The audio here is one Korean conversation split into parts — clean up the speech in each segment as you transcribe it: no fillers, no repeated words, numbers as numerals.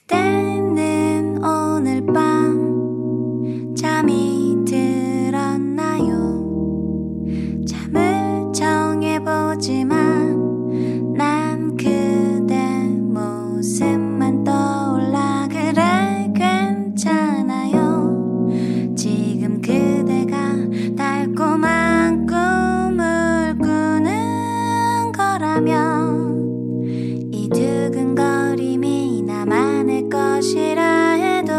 그대는 오늘 밤 잠이 들었나요? 잠을 정해보지만 난 그대 모습만 떠올라. 그래 괜찮아요. 지금 그대가 달콤한 꿈을 꾸는 거라면 이 두근거림이 나만의 것이라 해도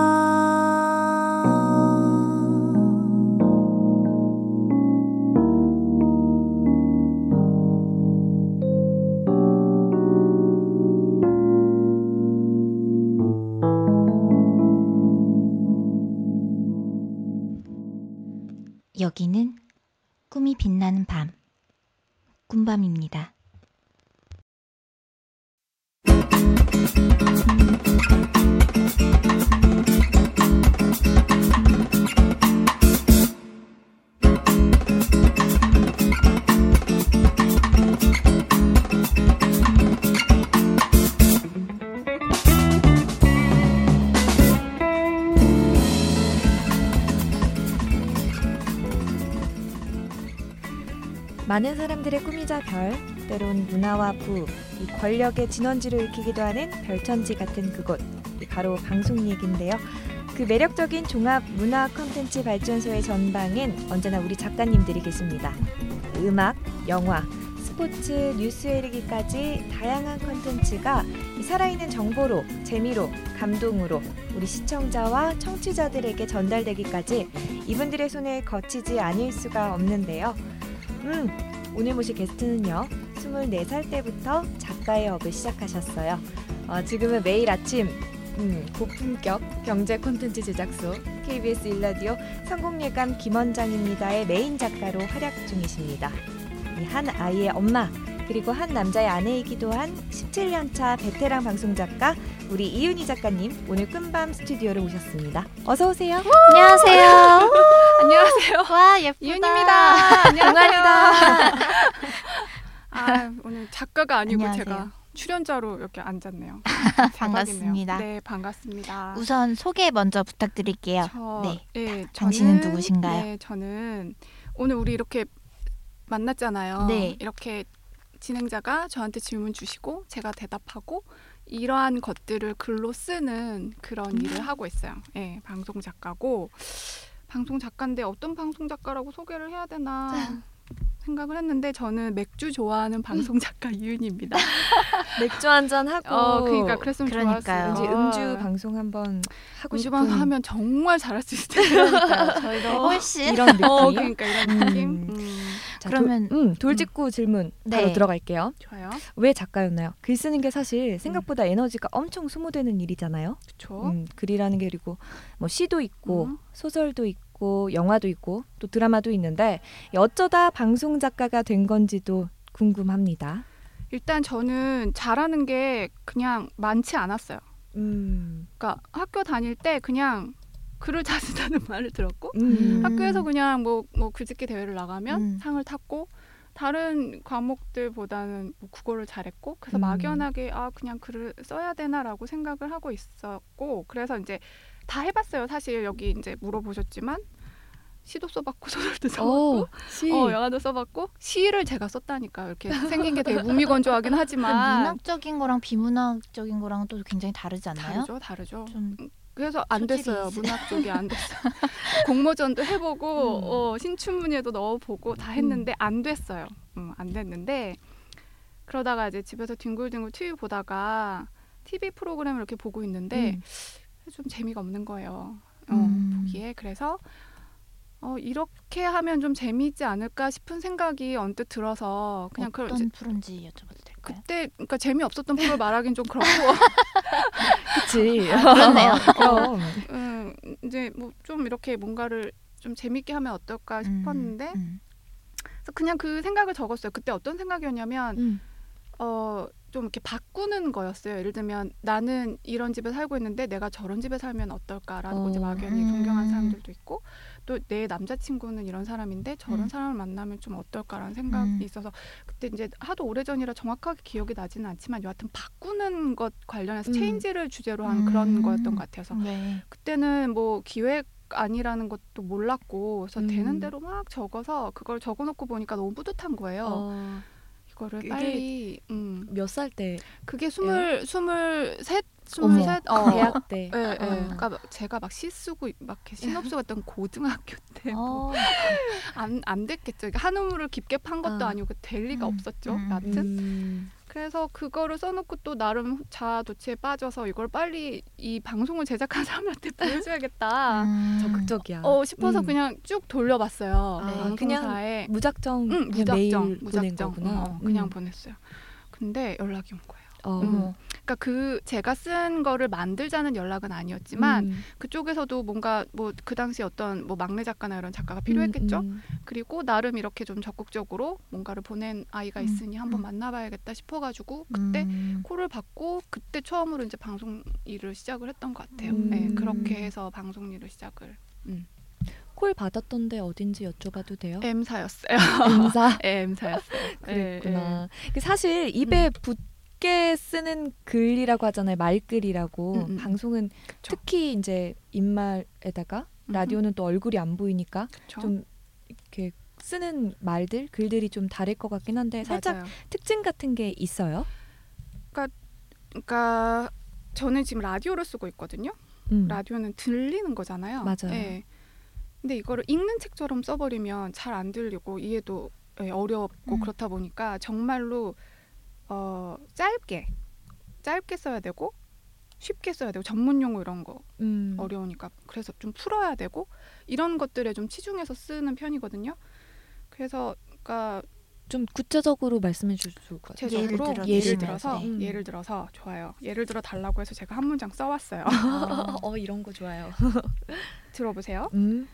여기는 꿈이 빛나는 밤, 꿈밤입니다. 많은 사람들의 꿈이자 별, 때론 문화와 부, 이 권력의 진원지를 일으키기도 하는 별천지 같은 그곳, 바로 방송 얘기인데요. 그 매력적인 종합 문화 콘텐츠 발전소의 전방엔 언제나 우리 작가님들이 계십니다. 음악, 영화, 스포츠, 뉴스에 이르기까지 다양한 콘텐츠가 살아있는 정보로, 재미로, 감동으로 우리 시청자와 청취자들에게 전달되기까지 이분들의 손에 거치지 않을 수가 없는데요. 오늘 모실 게스트는요, 24살 때부터 작가의 업을 시작하셨어요. 지금은 매일 아침 고품격 경제 콘텐츠 제작소 KBS 일라디오 성공예감 김원장입니다의 메인 작가로 활약 중이십니다. 한 아이의 엄마, 그리고 한 남자의 아내이기도 한 17년차 베테랑 방송작가 우리 이윤희 작가님, 오늘 꿈밤 스튜디오로 오셨습니다. 어서 오세요. 안녕하세요. 안녕하세요. 와, 예쁘다. 이윤입니다. 안녕하세요. 동안이다. 오늘 작가가 아니고 안녕하세요. 제가 출연자로 이렇게 앉았네요. 반갑습니다. 네, 반갑습니다. 우선 소개 먼저 부탁드릴게요. 네, 당신은 누구신가요? 네, 저는 오늘 우리 이렇게 만났잖아요. 네. 이렇게 진행자가 저한테 질문 주시고 제가 대답하고 이러한 것들을 글로 쓰는 그런 일을 하고 있어요. 네, 방송 작가고 방송 작가인데 어떤 방송 작가라고 소개를 해야 되나 생각을 했는데 저는 맥주 좋아하는 방송 작가 이윤입니다. 맥주 한잔 하고. 그러니까 그랬으면 그러니까요. 좋았어요. 왠지 음주 방송 한번 하고 음주 싶은. 방송 하면 정말 잘할 수 있을 텐데. 그러니까요. 저희도 훨씬. 이런 느낌. 그러니까 이런 느낌. 자, 그러면 돌직구 질문 바로 네. 들어갈게요. 좋아요. 왜 작가였나요? 글 쓰는 게 사실 생각보다 에너지가 엄청 소모되는 일이잖아요. 그렇죠. 글이라는 게 그리고 뭐 시도 있고 소설도 있고 영화도 있고 또 드라마도 있는데 어쩌다 방송 작가가 된 건지도 궁금합니다. 일단 저는 잘하는 게 그냥 많지 않았어요. 그러니까 학교 다닐 때 그냥 글을 잘 쓴다는 말을 들었고 학교에서 그냥 뭐 글짓기 대회를 나가면 상을 탔고 다른 과목들보다는 뭐 국어를 잘했고 그래서 막연하게 그냥 글을 써야 되나라고 생각을 하고 있었고 그래서 이제 다 해봤어요. 사실 여기 이제 물어보셨지만 시도 써봤고 소설도 써봤고 영화도 써봤고 시를 제가 썼다니까 이렇게 생긴 게 되게 무미건조하긴 하지만 문학적인 거랑 비문학적인 거랑 또 굉장히 다르지 않나요? 다르죠. 좀 그래서 안 됐어요. 문학 쪽이 안 됐어요. 공모전도 해보고 신춘문예도 넣어보고 다 했는데 안 됐어요. 안 됐는데 그러다가 이제 집에서 뒹굴뒹굴 TV 보다가 TV 프로그램을 이렇게 보고 있는데 좀 재미가 없는 거예요. 보기에. 그래서 이렇게 하면 좀 재미있지 않을까 싶은 생각이 언뜻 들어서 그냥 어떤 프로인지 여쭤봐도 될까요? 그때 그러니까 재미없었던 프로를 말하긴 좀 그렇고 그치. 그렇네요. 그럼. 이제 뭐 좀 이렇게 뭔가를 좀 재밌게 하면 어떨까 싶었는데 그래서 그냥 그 생각을 적었어요. 그때 어떤 생각이었냐면 좀 좀 이렇게 바꾸는 거였어요. 예를 들면 나는 이런 집에 살고 있는데 내가 저런 집에 살면 어떨까라고 이제 막연히 동경하는 사람들도 있고 또 내 남자친구는 이런 사람인데 저런 사람을 만나면 좀 어떨까라는 생각이 있어서 그때 이제 하도 오래전이라 정확하게 기억이 나지는 않지만 여하튼 바꾸는 것 관련해서 체인지를 주제로 한 그런 거였던 것 같아서 네. 그때는 뭐 기획 아니라는 것도 몰랐고 그래서 되는 대로 막 적어서 그걸 적어놓고 보니까 너무 뿌듯한 거예요. 이거를 빨리 몇 살 때? 그게 23 대학 때. 네. 그러니까 제가 막 시 쓰고 막 신업수 갔던 고등학교 때 안 됐겠죠. 한우물을 깊게 판 것도 아니고 될 리가 없었죠. 여하튼 그래서 그거를 써놓고 또 나름 자아도취에 빠져서 이걸 빨리 이 방송을 제작한 사람한테 보여줘야겠다. 적극적이야. 싶어서 그냥 쭉 돌려봤어요. 그냥 무작정 메일 보낸 거구나. 그냥 보냈어요. 근데 연락이 온 거예요. 그러니까 제가 쓴 거를 만들자는 연락은 아니었지만 그쪽에서도 뭔가 뭐 그 당시 어떤 뭐 막내 작가나 이런 작가가 필요했겠죠. 그리고 나름 이렇게 좀 적극적으로 뭔가를 보낸 아이가 있으니 한번 만나봐야겠다 싶어가지고 그때 콜을 받고 그때 처음으로 이제 방송 일을 시작을 했던 것 같아요. 네, 그렇게 해서 방송 일을 시작을. 콜 받았던데 어딘지 여쭤봐도 돼요? M사였어요. M사? 네, M사였어요. 그랬구나. 사실 입에 붙게 쓰는 글이라고 하잖아요. 말글이라고. 방송은 그쵸. 특히 이제 입말에다가 라디오는 또 얼굴이 안 보이니까 그쵸. 좀 이렇게 쓰는 말들, 글들이 좀 다를 것 같긴 한데 살짝 맞아요. 특징 같은 게 있어요? 그러니까 저는 지금 라디오를 쓰고 있거든요. 라디오는 들리는 거잖아요. 맞아요. 네. 근데 이거를 읽는 책처럼 써버리면 잘 안 들리고 이해도 어렵고 그렇다 보니까 정말로 짧게 써야 되고 쉽게 써야 되고 전문 용어 이런 거 어려우니까 그래서 좀 풀어야 되고 이런 것들에 좀 치중해서 쓰는 편이거든요. 그래서 그러니까 좀 구체적으로 말씀해 주실 수 있을까요? 예를 들어서 좋아요. 예를 들어 달라고 해서 제가 한 문장 써왔어요. 이런 거 좋아요. 들어보세요.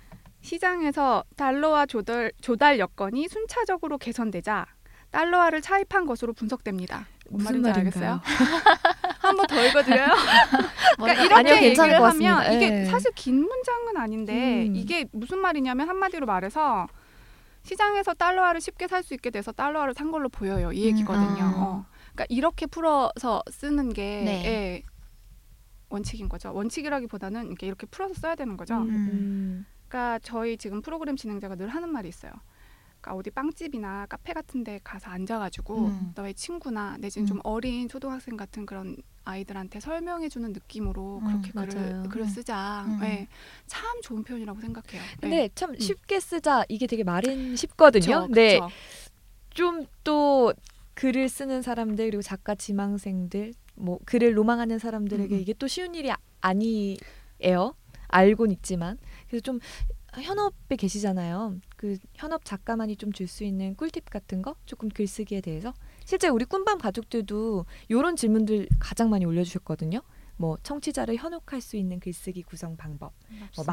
시장에서 달러화 조달 여건이 순차적으로 개선되자 달러화를 차입한 것으로 분석됩니다. 무슨 말인가요? 한 번 더 읽어드려요? 그러니까 이렇게 아니요, 얘기를 것 하면 같습니다. 이게 사실 긴 문장은 아닌데 이게 무슨 말이냐면 한마디로 말해서 시장에서 달러화를 쉽게 살 수 있게 돼서 달러화를 산 걸로 보여요. 이 얘기거든요. 그러니까 이렇게 풀어서 쓰는 게 원칙인 거죠. 원칙이라기보다는 이렇게 풀어서 써야 되는 거죠. 그러니까 저희 지금 프로그램 진행자가 늘 하는 말이 있어요. 그러니까 어디 빵집이나 카페 같은 데 가서 앉아가지고 너의 친구나 내지는 좀 어린 초등학생 같은 그런 아이들한테 설명해주는 느낌으로 그렇게 글을 쓰자. 네. 참 좋은 표현이라고 생각해요. 근데 참 쉽게 쓰자 이게 되게 말은 쉽거든요. 근데 좀 또 글을 쓰는 사람들 그리고 작가 지망생들 뭐 글을 로망하는 사람들에게 이게 또 쉬운 일이 아니에요. 알고는 있지만 그래서 좀 현업에 계시잖아요. 그 현업 작가만이 좀 줄 수 있는 꿀팁 같은 거 조금 글쓰기에 대해서 실제 우리 꾼밤 가족들도 이런 질문들 가장 많이 올려주셨거든요. 뭐 청취자를 현혹할 수 있는 글쓰기 구성 방법, 뭐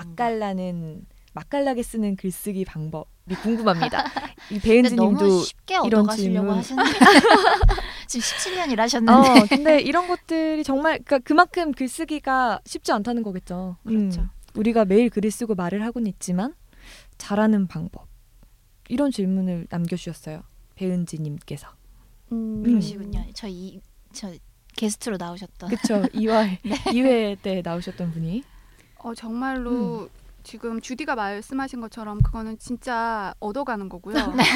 맛깔나게 쓰는 글쓰기 방법이 궁금합니다. 이 배은지님도 너무 쉽게 이런 얻어가시려고 질문 하시는 지금 17년 일하셨는데 근데 이런 것들이 정말 그만큼 글쓰기가 쉽지 않다는 거겠죠. 그렇죠. 우리가 매일 글을 쓰고 말을 하고는 있지만 잘하는 방법 이런 질문을 남겨주셨어요. 배은지님께서. 그러시군요. 저 게스트로 나오셨던. 그렇죠. 2회 때 나오셨던 분이. 정말로 지금 주디가 말씀하신 것처럼 그거는 진짜 얻어가는 거고요.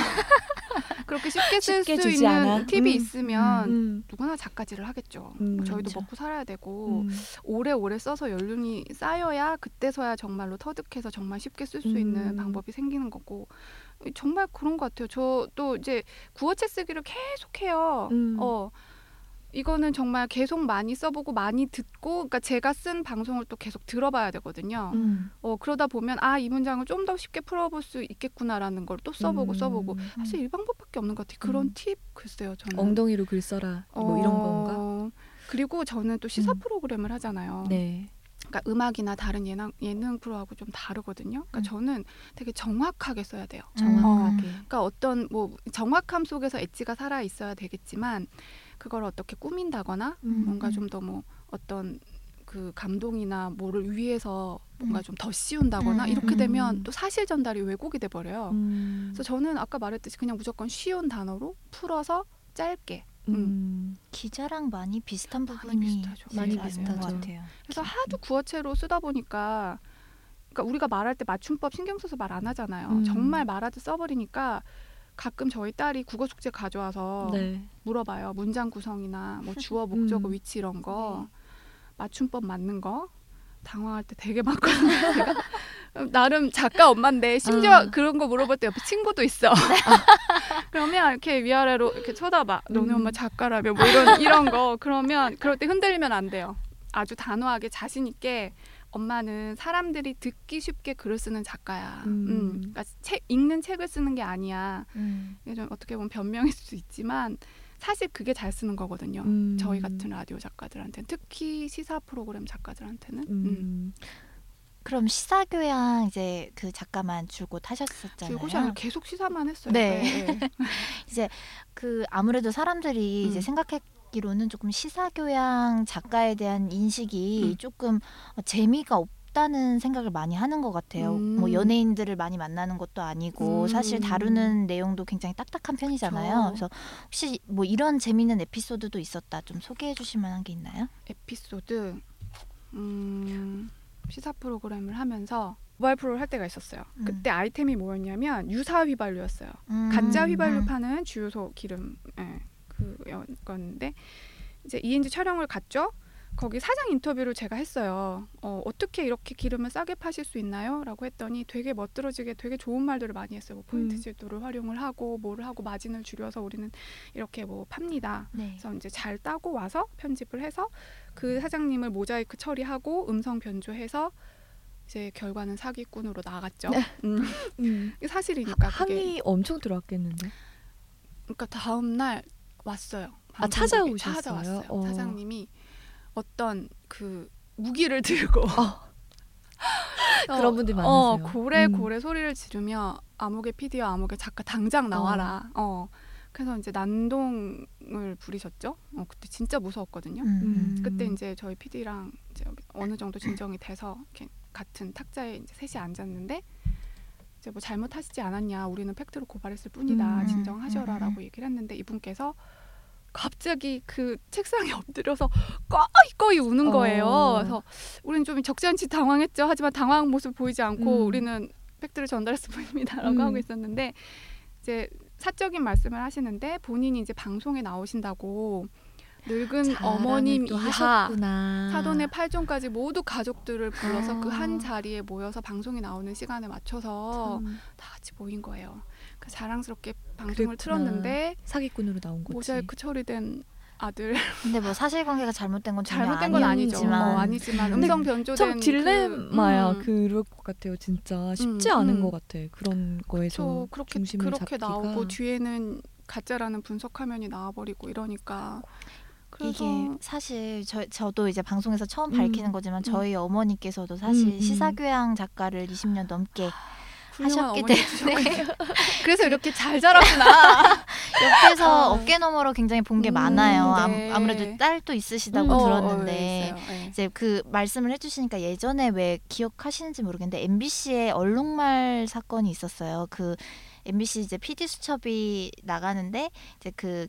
그렇게 쉽게 쓸 수 있는 않아. 팁이 있으면 누구나 작가질을 하겠죠. 저희도 그렇죠. 먹고 살아야 되고 오래오래 써서 연륜이 쌓여야 그때서야 정말로 터득해서 정말 쉽게 쓸 수 있는 방법이 생기는 거고 정말 그런 것 같아요. 저도 이제 구어체 쓰기를 계속해요. 이거는 정말 계속 많이 써보고 많이 듣고 그러니까 제가 쓴 방송을 또 계속 들어봐야 되거든요. 그러다 보면 이 문장을 좀 더 쉽게 풀어볼 수 있겠구나라는 걸 또 써보고 사실 이 방법밖에 없는 것 같아요. 그런 팁 글쎄요. 저는 엉덩이로 글 써라 뭐 이런 건가? 그리고 저는 또 시사 프로그램을 하잖아요. 네. 그러니까 음악이나 다른 예능 프로하고 좀 다르거든요. 그러니까 저는 되게 정확하게 써야 돼요. 정확하게. 그러니까 어떤 뭐 정확함 속에서 엣지가 살아 있어야 되겠지만 그걸 어떻게 꾸민다거나 뭔가 좀 더 뭐 어떤 그 감동이나 뭐를 위해서 뭔가 좀 더 씌운다거나 이렇게 되면 또 사실 전달이 왜곡이 돼 버려요. 그래서 저는 아까 말했듯이 그냥 무조건 쉬운 단어로 풀어서 짧게. 기자랑 많이 비슷한 부분이 많이 비슷한 것 같아요. 그래서 하도 구어체로 쓰다 보니까 그러니까 우리가 말할 때 맞춤법 신경 써서 말 안 하잖아요. 정말 말하듯 써버리니까 가끔 저희 딸이 국어 숙제 가져와서 물어봐요. 문장 구성이나 뭐 주어, 목적어, 위치 이런 거 맞춤법 맞는 거 당황할 때 되게 많거든요. 제가 나름 작가 엄마인데 심지어 그런 거 물어볼 때 옆에 친구도 있어. 그러면 이렇게 위아래로 이렇게 쳐다봐. 너네 엄마 작가라며 뭐 이런 거. 그러면 그럴 때 흔들리면 안 돼요. 아주 단호하게 자신 있게 엄마는 사람들이 듣기 쉽게 글을 쓰는 작가야. 그러니까 읽는 책을 쓰는 게 아니야. 이게 좀 어떻게 보면 변명일 수도 있지만 사실 그게 잘 쓰는 거거든요. 저희 같은 라디오 작가들한테는. 특히 시사 프로그램 작가들한테는. 그럼 시사교양 이제 그 작가만 줄곧 하셨었잖아요. 줄곧이 아니라 계속 시사만 했어요. 네. 이제 그 아무래도 사람들이 이제 생각하기로는 조금 시사교양 작가에 대한 인식이 조금 재미가 없다는 생각을 많이 하는 것 같아요. 뭐 연예인들을 많이 만나는 것도 아니고 사실 다루는 내용도 굉장히 딱딱한 편이잖아요. 그래서 혹시 뭐 이런 재미있는 에피소드도 있었다. 좀 소개해 주실 만한 게 있나요? 에피소드 시사 프로그램을 하면서 모바일 프로를 할 때가 있었어요. 그때 아이템이 뭐였냐면 유사 휘발유였어요. 가짜 휘발유 파는 주유소 기름 그건데 이제 2인지 촬영을 갔죠. 거기 사장 인터뷰를 제가 했어요. 어떻게 이렇게 기름을 싸게 파실 수 있나요? 라고 했더니 되게 멋들어지게 되게 좋은 말들을 많이 했어요. 뭐 포인트 제도를 활용을 하고 뭐를 하고 마진을 줄여서 우리는 이렇게 뭐 팝니다. 그래서 이제 잘 따고 와서 편집을 해서 그 사장님을 모자이크 처리하고 음성 변조해서 이제 결과는 사기꾼으로 나갔죠. 이게 사실이니까. 항의 엄청 들어왔겠는데. 그러니까 다음 날 왔어요. 찾아오셨어요? 사장님이 어떤 그 무기를 들고 그런 분들 많으세요. 고래 소리를 지르며 아무개 PD와 아무개 작가 당장 나와라. 그래서 이제 난동을 부리셨죠. 그때 진짜 무서웠거든요. 그때 이제 저희 PD랑 이제 어느 정도 진정이 돼서 이렇게 같은 탁자에 이제 셋이 앉았는데 이제 뭐 잘못하시지 않았냐. 우리는 팩트로 고발했을 뿐이다. 진정하셔라라고 얘기를 했는데 이분께서 갑자기 그 책상에 엎드려서 꺼이 우는 거예요. 그래서 우리는 좀 적지않게 당황했죠. 하지만 당황한 모습 보이지 않고 우리는 팩트를 전달했을 뿐입니다라고 하고 있었는데 이제 사적인 말씀을 하시는데 본인이 이제 방송에 나오신다고 늙은 어머님 이하 사돈의 8종까지 모두 가족들을 불러서 그 한 자리에 모여서 방송에 나오는 시간에 맞춰서 다 같이 모인 거예요. 그 자랑스럽게 방송을 틀었는데 사기꾼으로 나온 거지. 모자이크 처리된 아들. 근데 뭐 사실관계가 잘못된 건 전혀 잘못된 건 아니지만 음성 변조된 참 딜레마야. 그럴 것 같아요. 진짜 쉽지 않은 것 같아. 그런 거에서 중심을 그렇게 잡기가. 나오고 뒤에는 가짜라는 분석 화면이 나와버리고 이러니까. 이게 사실 저도 이제 방송에서 처음 밝히는 거지만 저희 어머니께서도 사실 시사교양 작가를 20년 넘게 하셨기 때문에 그래서 이렇게 잘 자랐구나. 옆에서 어깨너머로 굉장히 본 게 많아요. 아무래도 딸도 있으시다고 들었는데 이제 그 말씀을 해주시니까 예전에 왜 기억하시는지 모르겠는데 MBC에 얼룩말 사건이 있었어요. 그 MBC 이제 PD 수첩이 나가는데 이제 그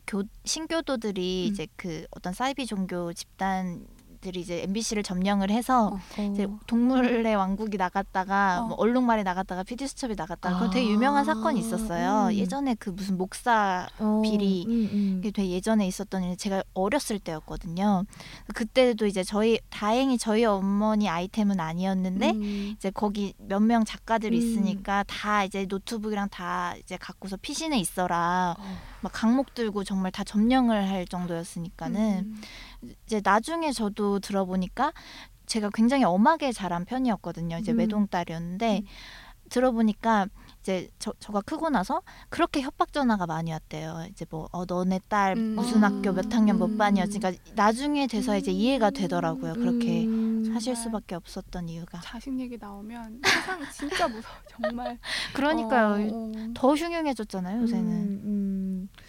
신교도들이 이제 그 어떤 사이비 종교 집단들이 이제 MBC를 점령을 해서 이제 동물의 왕국이 나갔다가 뭐 얼룩말이 나갔다가 PD 수첩이 나갔다가 그건 되게 유명한 사건이 있었어요. 예전에 그 무슨 목사 비리 되게 예전에 있었던 일 제가 어렸을 때였거든요. 그때도 이제 다행히 저희 어머니 아이템은 아니었는데 이제 거기 몇 명 작가들이 있으니까 다 이제 노트북이랑 다 이제 갖고서 피신해 있어라. 막 강목 들고 정말 다 점령을 할 정도였으니까는 이제 나중에 저도 들어보니까 제가 굉장히 엄하게 자란 편이었거든요. 이제 외동딸이었는데 들어보니까 이제 저가 크고 나서 그렇게 협박 전화가 많이 왔대요. 이제 뭐 너네 딸 무슨 학교 몇 학년 몇 반이었지. 그러니까 나중에 돼서 이제 이해가 되더라고요. 그렇게 하실 수밖에 없었던 이유가. 자식 얘기 나오면 세상 진짜 무서워. 정말. 그러니까요. 더 흉흉해졌잖아요. 요새는.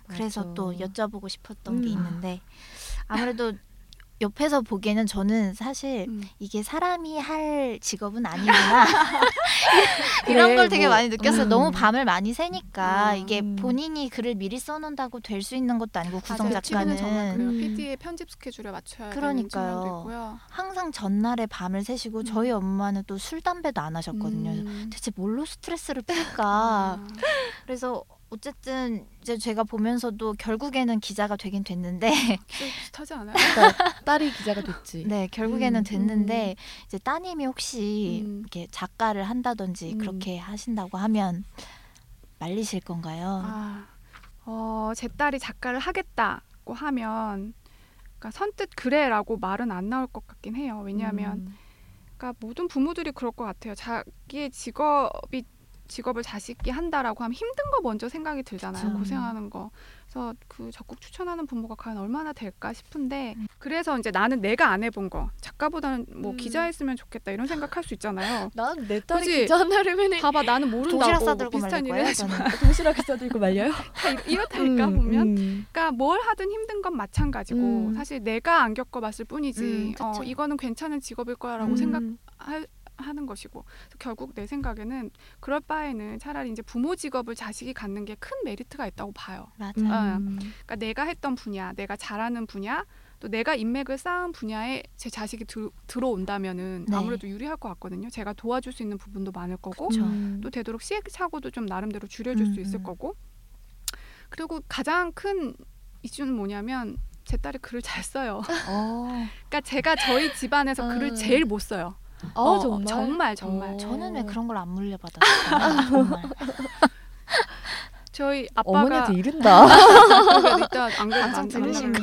그래서 맞아. 또 여쭤보고 싶었던 게 있는데 아무래도 옆에서 보기에는 저는 사실 이게 사람이 할 직업은 아니구나 이런 걸 되게 많이 느꼈어요. 너무 밤을 많이 새니까 이게 본인이 글을 미리 써놓는다고 될 수 있는 것도 아니고 구성 작가는 정말 그래요. PD의 편집 스케줄에 맞춰야 되는 측면도 있고요. 항상 전날에 밤을 새시고 저희 엄마는 또 술 담배도 안 하셨거든요. 대체 뭘로 스트레스를 풀까? 그래서 어쨌든 이제 제가 보면서도 결국에는 기자가 되긴 됐는데 비슷하지 않아요? 딸이 기자가 됐지. 네, 결국에는 됐는데 이제 따님이 혹시 이렇게 작가를 한다든지 그렇게 하신다고 하면 말리실 건가요? 제 딸이 작가를 하겠다고 하면 그러니까 선뜻 그래라고 말은 안 나올 것 같긴 해요. 왜냐하면 그러니까 모든 부모들이 그럴 것 같아요. 자기의 직업을 자식이 한다라고 하면 힘든 거 먼저 생각이 들잖아요. 고생하는 거. 그래서 그 적극 추천하는 부모가 과연 얼마나 될까 싶은데 그래서 이제 나는 내가 안 해본 거 작가보다는 뭐 기자했으면 좋겠다 이런 생각할 수 있잖아요. 난 내 딸이 기자 하려면 봐봐 나는 모른다고 도시락 싸들고 비슷한 말릴 일을 거예요. 하지 저는 도시락을 싸들고 말려요? 이렇다니까 보면 그러니까 뭘 하든 힘든 건 마찬가지고 사실 내가 안 겪어봤을 뿐이지 이거는 괜찮은 직업일 거야라고 생각하는 것이고 결국 내 생각에는 그럴 바에는 차라리 이제 부모 직업을 자식이 갖는 게 큰 메리트가 있다고 봐요. 맞아요. 그러니까 내가 했던 분야, 내가 잘하는 분야, 또 내가 인맥을 쌓은 분야에 제 자식이 들어온다면은 네. 아무래도 유리할 것 같거든요. 제가 도와줄 수 있는 부분도 많을 거고 또 되도록 시행착오도 좀 나름대로 줄여줄 수 있을 거고 그리고 가장 큰 이슈는 뭐냐면 제 딸이 글을 잘 써요. 그러니까 제가 저희 집안에서 글을 제일 못 써요. 정말. 저는 왜 그런 걸 안 물려받았어요? 정말. 저희 아빠가 어머니한테 이른다. 일단 안 방송 들으실까요?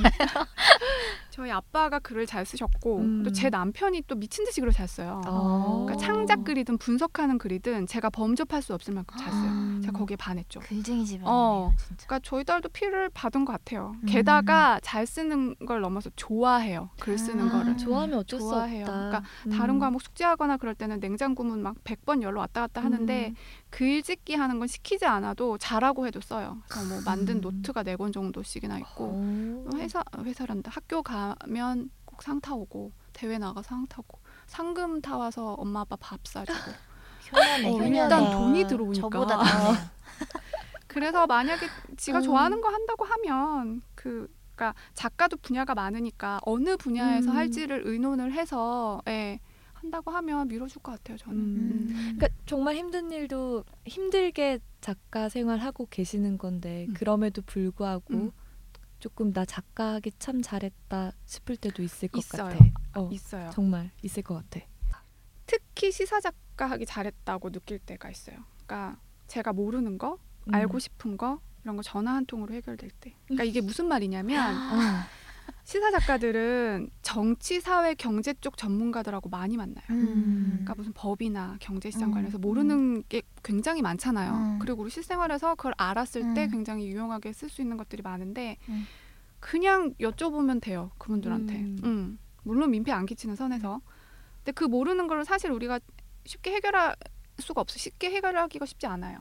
저희 아빠가 글을 잘 쓰셨고 또 제 남편이 또 미친 듯이 글을 잘 써요. 그러니까 창작 글이든 분석하는 글이든 제가 범접할 수 없을 만큼 잘 써요. 제가 거기에 반했죠. 글쟁이 집안이에요, 진짜. 그러니까 저희 딸도 피를 받은 것 같아요. 게다가 잘 쓰는 걸 넘어서 좋아해요. 글 쓰는 거를. 좋아하면 어쩔 좋아해요. 수 없다. 그러니까 다른 과목 숙제하거나 그럴 때는 냉장고문 막 100번 열로 왔다 갔다 하는데 글짓기 하는 건 시키지 않아도 잘하고 해도 써요. 그래서 뭐 만든 노트가 4권 정도씩이나 있고 회사란다. 학교 가면 꼭 상 타오고 대회 나가 상 타고 상금 타와서 엄마 아빠 밥 사주고 효녀네. 일단 돈이 들어오니까 저보다 낫네요. 그래서 만약에 지가 좋아하는 거 한다고 하면 그러니까 작가도 분야가 많으니까 어느 분야에서 할지를 의논을 해서 한다고 하면 밀어줄 것 같아요. 저는. 그러니까 정말 힘든 일도 힘들게 작가 생활하고 계시는 건데 그럼에도 불구하고 조금 나 작가하기 참 잘했다 싶을 때도 있을 것 같아. 있어요. 정말 있을 것 같아. 특히 시사 작가 하기 잘했다고 느낄 때가 있어요. 그러니까 제가 모르는 거, 알고 싶은 거 이런 거 전화 한 통으로 해결될 때. 그러니까 이게 무슨 말이냐면 시사 작가들은 정치, 사회, 경제 쪽 전문가들하고 많이 만나요. 그러니까 무슨 법이나 경제시장 관련해서 모르는 게 굉장히 많잖아요. 그리고 우리 실생활에서 그걸 알았을 때 굉장히 유용하게 쓸 수 있는 것들이 많은데 그냥 여쭤보면 돼요. 그분들한테. 물론 민폐 안 끼치는 선에서. 근데 그 모르는 걸 사실 우리가 쉽게 해결할 수가 없어. 쉽게 해결하기가 쉽지 않아요.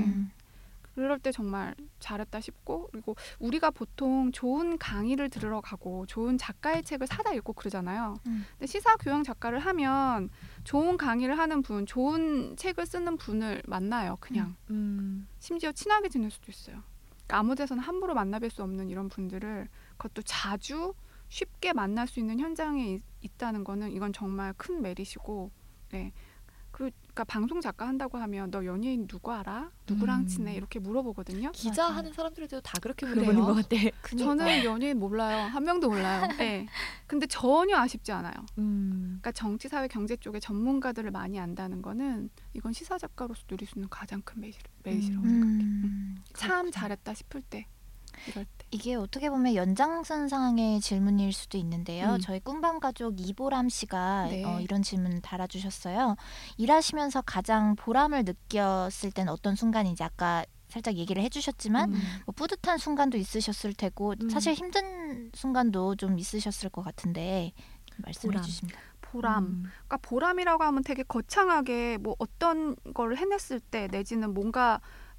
그럴 때 정말 잘했다 싶고 그리고 우리가 보통 좋은 강의를 들으러 가고 좋은 작가의 책을 사다 읽고 그러잖아요. 근데 시사 교양 작가를 하면 좋은 강의를 하는 분, 좋은 책을 쓰는 분을 만나요. 그냥. 심지어 친하게 지낼 수도 있어요. 그러니까 아무 데서나 함부로 만나뵐 수 없는 이런 분들을 그것도 자주 쉽게 만날 수 있는 현장에 있다는 거는 이건 정말 큰 메리트이고 그러니까 방송 작가 한다고 하면 너 연예인 누구 알아? 누구랑 친해? 이렇게 물어보거든요. 기자 하는 사람들도 다 그렇게 물어보는 것 같아. 저는 연예인 몰라요. 한 명도 몰라요. 근데 전혀 아쉽지 않아요. 그러니까 정치, 사회, 경제 쪽에 전문가들을 많이 안다는 거는 이건 시사 작가로서 누릴 수 있는 가장 큰 메리트라고 생각해요. 참 잘했다 싶을 때. 이럴 때. 이게 어떻게 보면 연장선상의 질문일 수도 있는데요. 저희 꿈밤 가족 이보람 씨가 이런 질문 달아주셨어요. 일하시면서 가장 보람을 느꼈을 때는 어떤 순간인지 아까 살짝 얘기를 해주셨지만 뭐 뿌듯한 순간도 있으셨을 테고 사실 힘든 순간도 좀 있으셨을 것 같은데 말씀해 주십니다. 보람. 그러니까 보람이라고 하면 되게 거창하게 뭐 어떤 걸 해냈을 때 내지는 뭔가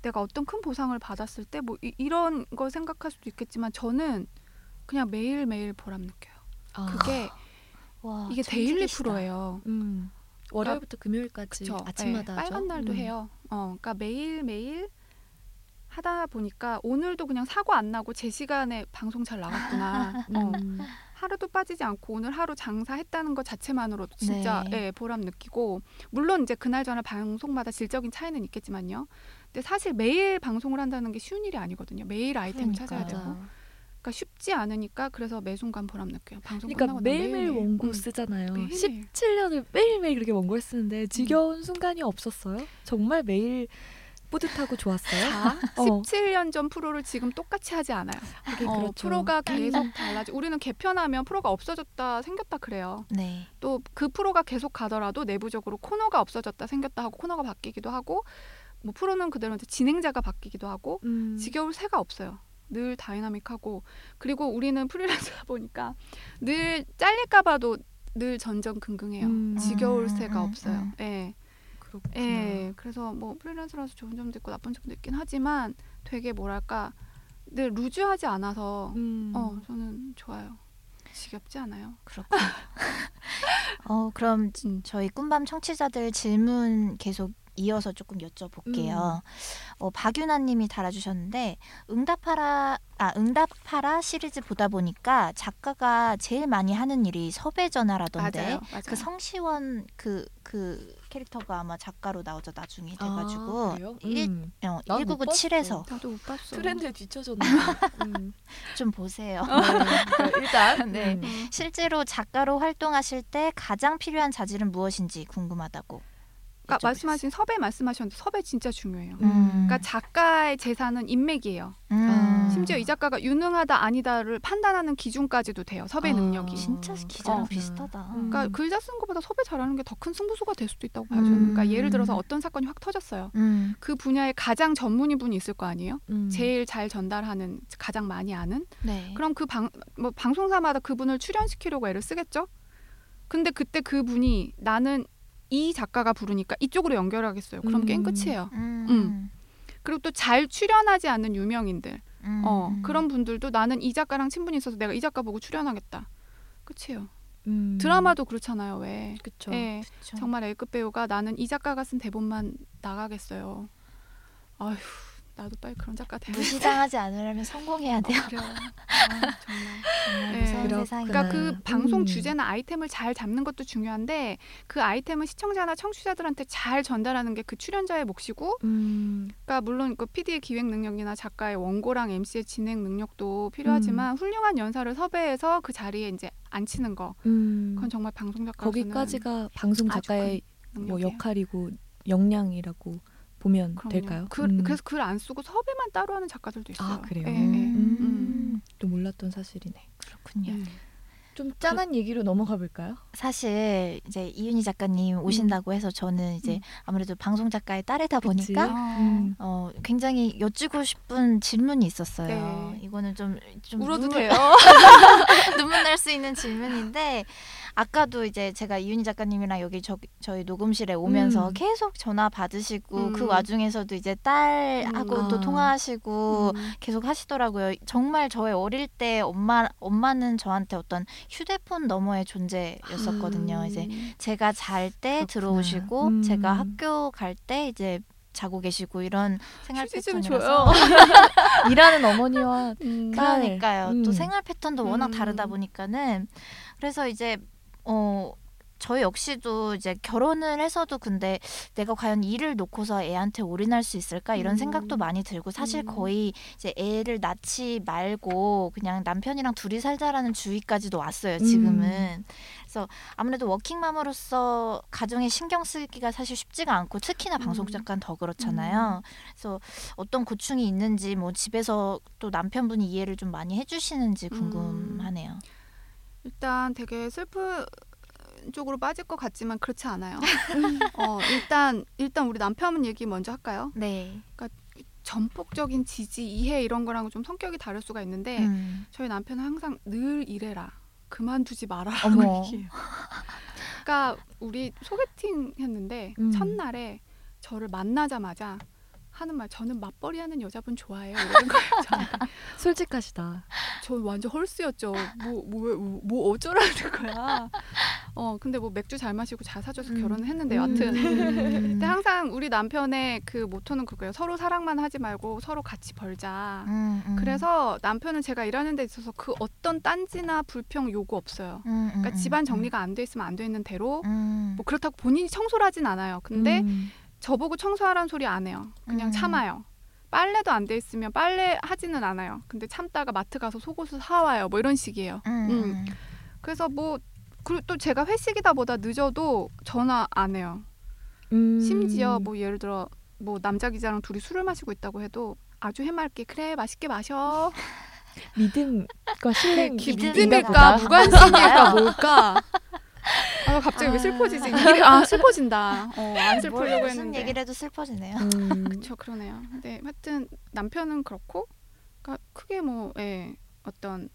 내가 어떤 큰 보상을 받았을 때 뭐 이런 거 생각할 수도 있겠지만 저는 그냥 매일매일 보람 느껴요. 그게 와, 이게 데일리 프로예요. 월요일부터 금요일까지 그쵸? 아침마다 네, 빨간 날도 해요. 그러니까 매일매일 하다 보니까 오늘도 그냥 사고 안 나고 제 시간에 방송 잘 나갔구나. 하루도 빠지지 않고 오늘 하루 장사했다는 것 자체만으로도 진짜 네. 보람 느끼고 물론 이제 그날저날 방송마다 질적인 차이는 있겠지만요. 근데 사실 매일 방송을 한다는 게 쉬운 일이 아니거든요. 매일 아이템을 찾아야 되고. 그러니까 쉽지 않으니까 그래서 매 순간 보람 느껴요. 방송 그러니까 끝나고 매일매일 원고 쓰잖아요. 매일매일. 17년을 매일매일 그렇게 원고를 쓰는데 지겨운 순간이 없었어요? 정말 매일 뿌듯하고 좋았어요? 자, 17년 전 프로를 지금 똑같이 하지 않아요. 그렇죠. 프로가 계속 달라지고 우리는 개편하면 프로가 없어졌다 생겼다 그래요. 네. 또 그 프로가 계속 가더라도 내부적으로 코너가 없어졌다 생겼다 하고 코너가 바뀌기도 하고 뭐 프로는 그대로 이제 진행자가 바뀌기도 하고 지겨울 새가 없어요. 늘 다이나믹하고 그리고 우리는 프리랜서다 보니까 늘 잘릴까 봐도 늘 전전긍긍해요. 지겨울 새가 없어요. 예. 예. 그래서 뭐 프리랜서라서 좋은 점도 있고 나쁜 점도 있긴 하지만 되게 뭐랄까 늘 루즈하지 않아서 저는 좋아요. 지겹지 않아요. 그렇군요. 그럼 저희 꿈밤 청취자들 질문 계속 이어서 조금 여쭤볼게요. 박윤아님이 달아주셨는데 응답하라 시리즈 보다 보니까 작가가 제일 많이 하는 일이 섭외 전화라던데 맞아요. 그 성시원 그 캐릭터가 아마 작가로 나오죠 나중에 돼가지고 1997에서 나도 못 봤어. 트렌드에 뒤쳐졌네. 좀 보세요. 일단 네. 실제로 작가로 활동하실 때 가장 필요한 자질은 무엇인지 궁금하다고. 그러니까 말씀하신 섭외 말씀하셨는데 섭외 진짜 중요해요. 그러니까 작가의 재산은 인맥이에요. 심지어 이 작가가 유능하다 아니다를 판단하는 기준까지도 돼요. 섭외 능력이. 진짜 기자랑 비슷하다. 그러니까 글자 쓴 것보다 섭외 잘하는 게 더 큰 승부수가 될 수도 있다고 봐요. 저는. 그러니까 예를 들어서 어떤 사건이 확 터졌어요. 그 분야에 가장 전문의 분이 있을 거 아니에요. 제일 잘 전달하는 가장 많이 아는. 네. 그럼 그 방송사마다 그분을 출연시키려고 애를 쓰겠죠. 근데 그때 그분이 나는 이 작가가 부르니까 이쪽으로 연결하겠어요. 그럼 게임 끝이에요. 그리고 또 잘 출연하지 않는 유명인들 그런 분들도 나는 이 작가랑 친분이 있어서 내가 이 작가 보고 출연하겠다. 끝이에요. 드라마도 그렇잖아요. 왜? 그쵸. 네, 정말 A급 배우가 나는 이 작가가 쓴 대본만 나가겠어요. 아휴 나도 빨리 그런 작가 돼야 무시당하지 않으려면 성공해야 돼요. 그래요. 정말 무서운 세상이네. 그러니까 그 방송 주제나 아이템을 잘 잡는 것도 중요한데 그 아이템을 시청자나 청취자들한테 잘 전달하는 게 그 출연자의 몫이고 그러니까 물론 그 PD의 기획 능력이나 작가의 원고랑 MC의 진행 능력도 필요하지만 훌륭한 연사를 섭외해서 그 자리에 이제 앉히는 거 그건 정말 방송 작가로서는 거기까지가 방송 작가의 뭐 역할이고 역량이라고 보면 될까요? 그래서 글 안 쓰고 섭외만 따로 하는 작가들도 있어요. 아 그래요? 또 몰랐던 사실이네. 그렇군요. 좀 짠한 얘기로 넘어가 볼까요? 사실 이제 이윤희 작가님 오신다고 해서 저는 이제 아무래도 방송 작가의 딸이다 보니까 굉장히 여쭈고 싶은 질문이 있었어요. 네. 이거는 좀 울어도 돼요. 눈물 날 수 있는 질문인데 아까도 이제 제가 이윤희 작가님이랑 여기 저희 녹음실에 오면서 계속 전화 받으시고 그 와중에서도 이제 딸하고도 통화하시고 계속 하시더라고요. 정말 저의 어릴 때 엄마는 저한테 어떤 휴대폰 너머의 존재였었거든요. 이제 제가 잘 때 들어오시고 제가 학교 갈 때 이제 자고 계시고 이런 생활 패턴이라서 일하는 어머니와 그러니까요. 또 생활 패턴도 워낙 다르다 보니까는 그래서 이제 저 역시도 이제 결혼을 해서도 근데 내가 과연 일을 놓고서 애한테 올인할 수 있을까 이런 생각도 많이 들고 사실 거의 이제 애를 낳지 말고 그냥 남편이랑 둘이 살자라는 주의까지도 왔어요. 지금은. 그래서 아무래도 워킹맘으로서 가정에 신경 쓰기가 사실 쉽지가 않고 특히나 방송 작가는 더 그렇잖아요. 그래서 어떤 고충이 있는지 뭐 집에서 또 남편분이 이해를 좀 많이 해주시는지 궁금하네요. 일단 되게 슬픈 쪽으로 빠질 것 같지만 그렇지 않아요. 일단 우리 남편 얘기 먼저 할까요? 네. 그러니까 전폭적인 지지, 이해 이런 거랑은 좀 성격이 다를 수가 있는데 저희 남편은 항상 늘 이래라. 그만두지 말아라고 얘기해요. 그러니까 우리 소개팅 했는데 첫날에 저를 만나자마자 하는 말 저는 맞벌이 하는 여자분 좋아해요. 이런 거예요. 솔직하시다. 저 완전 헐스였죠. 뭐 어쩌라는 거야. 근데 뭐 맥주 잘 마시고 잘 사줘서 결혼을 했는데 여하튼. 근데 항상 우리 남편의 그 모토는 그거예요. 서로 사랑만 하지 말고 서로 같이 벌자. 그래서 남편은 제가 일하는 데 있어서 그 어떤 딴지나 불평 요구 없어요. 그러니까 집안 정리가 안 돼 있으면 안 돼 있는 대로 뭐 그렇다고 본인이 청소를 하진 않아요. 근데 저보고 청소하라는 소리 안 해요. 그냥 참아요. 빨래도 안 돼 있으면 빨래 하지는 않아요. 근데 참다가 마트 가서 속옷을 사와요. 뭐 이런 식이에요. 그래서 뭐 그리고 또 제가 회식이다 보다 늦어도 전화 안 해요. 심지어 뭐 예를 들어 뭐 남자 기자랑 둘이 술을 마시고 있다고 해도 아주 해맑게 그래 맛있게 마셔. 믿음과 신뢰 믿음일까 무관심일까 뭘까? 갑자기 왜 슬퍼지지? 슬퍼진다. 안 슬퍼려고 했는데. 무슨 얘기를 해도 슬퍼지네요. 그렇죠, 그러네요. 근데 하여튼 남편은 그렇고, 그러니까 크게 뭐 어떤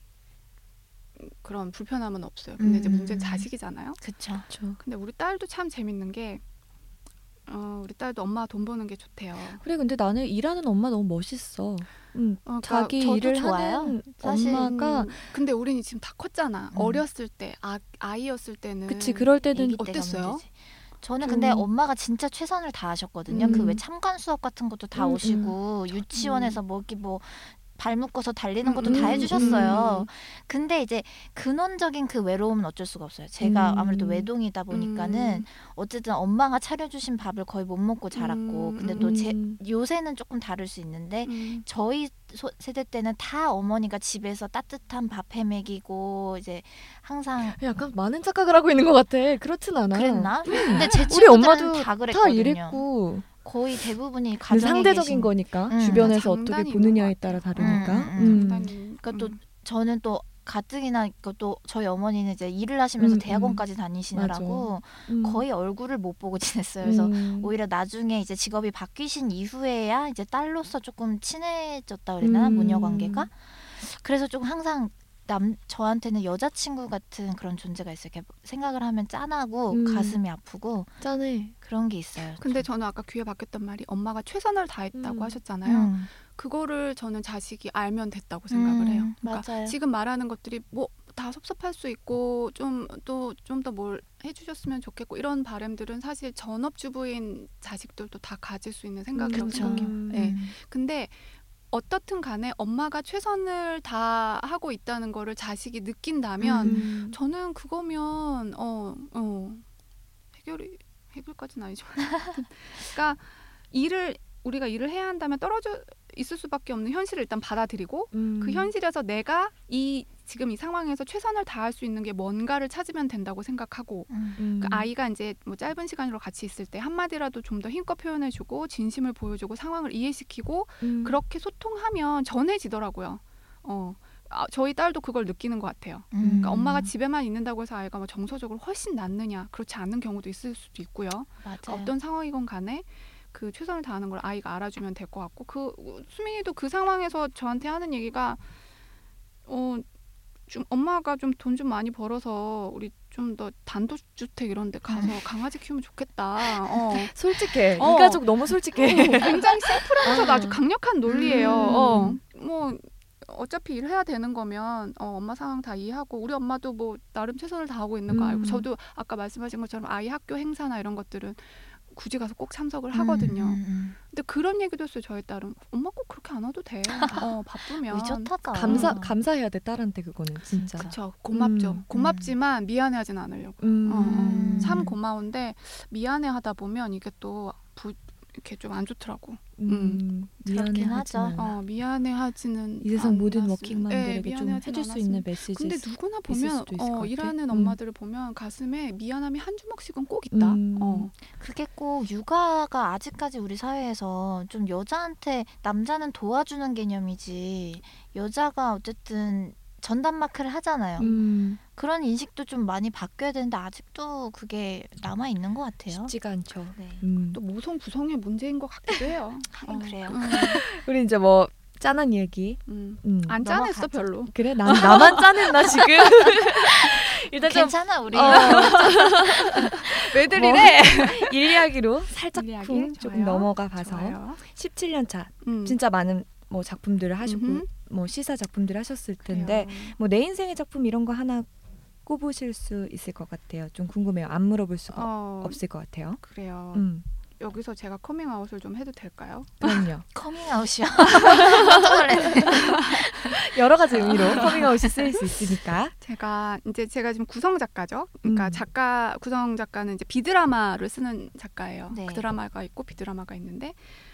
그런 불편함은 없어요. 근데 이제 문제는 자식이잖아요. 그렇죠. 근데 우리 딸도 참 재밌는 게, 우리 딸도 엄마 돈 버는 게 좋대요. 그래, 근데 나는 일하는 엄마 너무 멋있어. 그러니까 자기 일을 좋아요. 하는 사실, 엄마가 근데 우리는 지금 다 컸잖아. 어렸을 때 아이였을 때는 그치 그럴 때는 어땠어요? 저는 근데 엄마가 진짜 최선을 다하셨거든요. 그 왜 참관 수업 같은 것도 다 오시고 유치원에서 뭐 발 묶어서 달리는 것도 다 해주셨어요. 근데 이제 근원적인 그 외로움은 어쩔 수가 없어요. 제가 아무래도 외동이다 보니까는 어쨌든 엄마가 차려주신 밥을 거의 못 먹고 자랐고, 근데 또 요새는 조금 다를 수 있는데 저희 세대 때는 다 어머니가 집에서 따뜻한 밥 해먹이고 이제 항상 약간 많은 착각을 하고 있는 것 같아. 그렇진 않아. 그랬나? 근데 제 우리 엄마도 친구들은 다 그랬거든요. 다 이랬고. 거의 대부분이 가정에 상대적인 계신 거니까 주변에서 어떻게 보느냐에 따라 다르니까. 그러니까 또 저는 또 가뜩이나 또 저희 어머니는 이제 일을 하시면서 대학원까지 다니시느라고 거의 얼굴을 못 보고 지냈어요. 그래서 오히려 나중에 이제 직업이 바뀌신 이후에야 이제 딸로서 조금 친해졌다 그러나 모녀 관계가. 그래서 좀 항상 저한테는 여자친구 같은 그런 존재가 있어요. 이렇게 생각을 하면 짠하고 가슴이 아프고 짠해. 그런 게 있어요. 근데 저는 아까 귀에 박혔던 말이 엄마가 최선을 다했다고 하셨잖아요. 그거를 저는 자식이 알면 됐다고 생각을 해요. 그러니까 맞아요. 지금 말하는 것들이 뭐 다 섭섭할 수 있고 좀 더 뭘 해주셨으면 좋겠고 이런 바람들은 사실 전업주부인 자식들도 다 가질 수 있는 생각이라고 생각해요. 네. 근데 어떻든 간에 엄마가 최선을 다하고 있다는 거를 자식이 느낀다면 저는 그거면 해결까지는 아니지만 그러니까 우리가 일을 해야 한다면 떨어져 있을 수밖에 없는 현실을 일단 받아들이고 그 현실에서 내가 지금 이 상황에서 최선을 다할 수 있는 게 뭔가를 찾으면 된다고 생각하고 그 아이가 이제 뭐 짧은 시간으로 같이 있을 때 한마디라도 좀 더 힘껏 표현해주고 진심을 보여주고 상황을 이해시키고 그렇게 소통하면 전해지더라고요. 저희 딸도 그걸 느끼는 것 같아요. 그러니까 엄마가 집에만 있는다고 해서 아이가 뭐 정서적으로 훨씬 낫느냐 그렇지 않은 경우도 있을 수도 있고요. 그러니까 어떤 상황이건 간에 그 최선을 다하는 걸 아이가 알아주면 될 것 같고 수민이도 그 상황에서 저한테 하는 얘기가 좀 엄마가 좀 돈 좀 많이 벌어서 우리 좀 더 단독주택 이런 데 가서 강아지 키우면 좋겠다. 솔직해. 이 가족 너무 솔직해. 굉장히 심플하면서도 아주 강력한 논리예요. 뭐 어차피 일해야 되는 거면 엄마 상황 다 이해하고 우리 엄마도 뭐 나름 최선을 다하고 있는 거 알고 저도 아까 말씀하신 것처럼 아이 학교 행사나 이런 것들은 굳이 가서 꼭 참석을 하거든요. 근데 그런 얘기도 했어요. 저희 딸은 엄마 꼭 그렇게 안 와도 돼. 바쁘면 의젓하다. 감사해야 돼 딸한테 그거는 진짜. 그렇죠. 고맙죠. 고맙지만 미안해하진 않으려고. 참 고마운데 미안해하다 보면 이게 또 이렇게 좀 안 좋더라고. 미안해하지는 미안해하지는 이 세상 모든 않았으면. 워킹맘들에게 좀 해줄 수 있는 메시지. 근데 누구나 보면 일하는 엄마들을 보면 가슴에 미안함이 한 주먹씩은 꼭 있다. 그게 꼭 육아가 아직까지 우리 사회에서 좀 여자한테 남자는 도와주는 개념이지 여자가 어쨌든 전담 마크를 하잖아요. 그런 인식도 좀 많이 바뀌어야 되는데 아직도 그게 남아 있는 것 같아요. 쉽지가 않죠. 네. 또 모성 구성의 문제인 것 같기도 해요. 그래요. 우리 이제 뭐 짠한 얘기. 안 짠했어 넘어가죠. 별로. 그래? 나만 짠했나 지금? 일단 괜찮아 우리. 왜들이래? 일 이야기로 살짝 이야기? 조금 넘어가 봐서 좋아요. 17년 차 진짜 많은 뭐 작품들을 하시고 뭐 시사 작품들 하셨을 텐데 뭐 내 인생의 작품 이런 거 하나 꼽으실 수 있을 것 같아요. 좀 궁금해요. 안 물어볼 수가 없을 것 같아요. 그래요. 여기서 제가 커밍아웃을 좀 해도 될까요? 그럼요. 커밍아웃이요? 깜짝 놀랐네. 여러 가지 의미로 커밍아웃이 쓰일 수 있으니까. 제가 지금 구성 작가죠. 그러니까 구성 작가는 이제 비드라마를 쓰는 작가예요. 네. 그 드라마가 있고 비드라마가 있는데,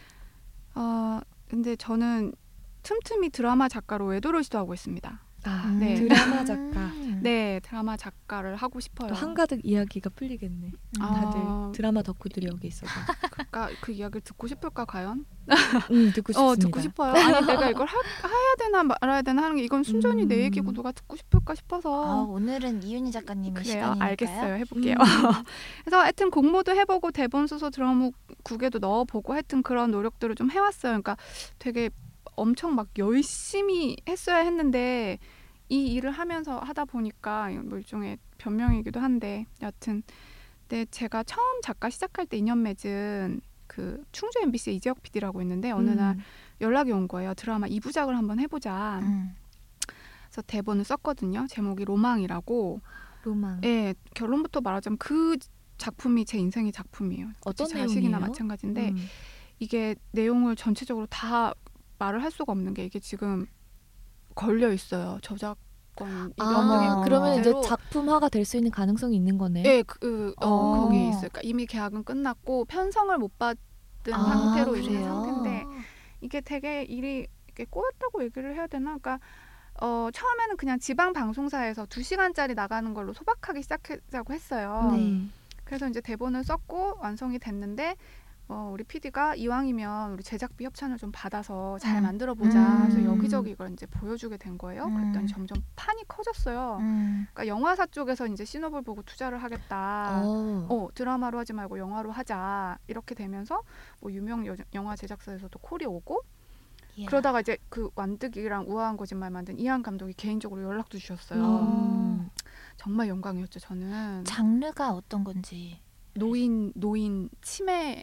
근데 저는 틈틈이 드라마 작가로 외도를 시도하고 있습니다. 네. 드라마 작가. 네, 드라마 작가를 하고 싶어요. 또 한가득 이야기가 풀리겠네. 다들 드라마 덕후들이 여기 있어서. 그러니까 그 이야기를 듣고 싶을까 과연? 듣고 싶습니다. 듣고 싶어요. 아니 내가 이걸 해야 되나 말아야 되나 하는 게 이건 순전히 내 얘기고 누가 듣고 싶을까 싶어서. 오늘은 이윤희 작가님의 시간이니까요. 알겠어요. 해볼게요. 그래서 하여튼 공모도 해보고 대본 써서 드라마국에도 넣어보고 하여튼 그런 노력들을 좀 해왔어요. 그러니까 되게 엄청 막 열심히 했어야 했는데 이 일을 하다 보니까 뭐 일종의 변명이기도 한데 여하튼 근데 제가 처음 작가 시작할 때 인연 맺은 그 충주 MBC 이재혁 PD라고 있는데 어느 날 연락이 온 거예요. 드라마 2부작을 한번 해보자. 그래서 대본을 썼거든요. 제목이 로망이라고. 로망. 네, 결론부터 말하자면 그 작품이 제 인생의 작품이에요. 어떤 자식이나 내용이에요? 마찬가지인데 이게 내용을 전체적으로 다 말을 할 수가 없는 게 이게 지금 걸려 있어요. 저작권 그러면 이제 작품화가 될 수 있는 가능성이 있는 거네요. 네, 거기에 있어요. 그러니까 이미 계약은 끝났고 편성을 못 받은 상태로 있는 상태인데 이게 되게 일이 이렇게 꼬였다고 얘기를 해야 되나? 그러니까 처음에는 그냥 지방 방송사에서 2시간짜리 나가는 걸로 소박하게 시작하자고 했어요. 그래서 이제 대본을 썼고 완성이 됐는데 우리 PD가 이왕이면 우리 제작비 협찬을 좀 받아서 잘 만들어보자. 그래서 여기저기 이걸 이제 보여주게 된 거예요. 그랬더니 점점 판이 커졌어요. 그러니까 영화사 쪽에서 이제 신호를 보고 투자를 하겠다. 드라마로 하지 말고 영화로 하자. 이렇게 되면서 뭐 유명 영화 제작사에서도 콜이 오고 그러다가 이제 그 완득이랑 우아한 거짓말 만든 이한 감독이 개인적으로 연락도 주셨어요. 정말 영광이었죠. 저는. 장르가 어떤 건지. 노인 치매